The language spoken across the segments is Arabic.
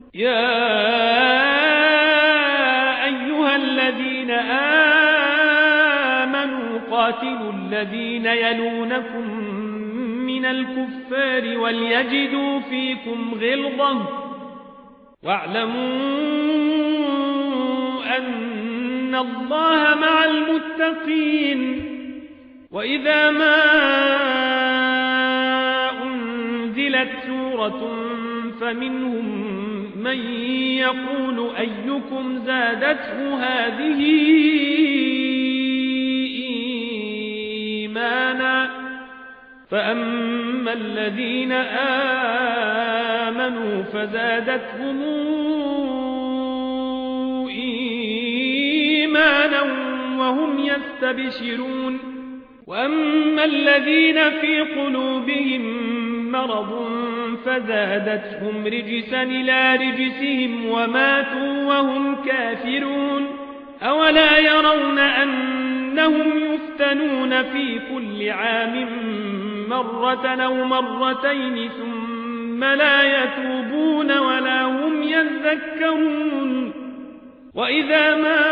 يا أيها الذين آمنوا قاتلوا الذين يلونكم من الكفار وليجدوا فيكم غلظة واعلموا أن الله مع المتقين. وإذا ما أنزلت سورة فمنهم من يقول أيكم زادته هذه إيمانا فأما الذين آمنوا فزادتهم إيمانا وهم يستبشرون وأما الذين في قلوبهم مرض فزادتهم رجسا إلى رجسهم وماتوا وهم كافرون. أولا يرون أنهم يفتنون في كل عام مرة أو مرتين ثم لا يتوبون ولا هم يذكرون. وإذا ما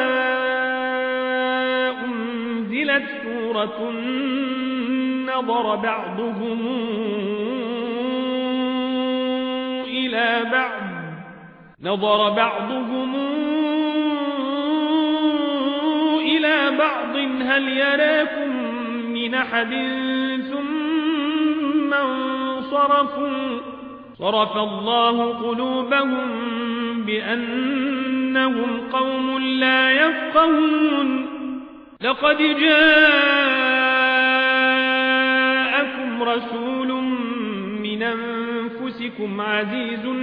أنزلت سورة نظر بعضهم إلى بعض هل يراكم من أحد ثم انصرفوا صرف الله قلوبهم بأنهم قوم لا يفقهون. لقد جاءكم رسول من أنفسكم عزيز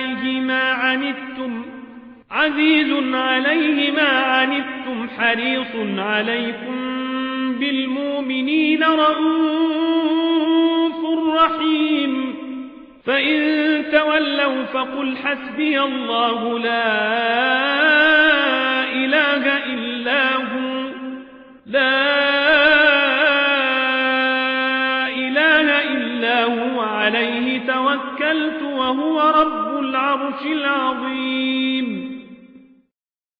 عليه ما عنتم حريص عليكم بالمؤمنين رؤوف رحيم. فإن تولوا فقل حسبي الله لا إله إلا هو عليه توكلت وهو رب العرش العظيم.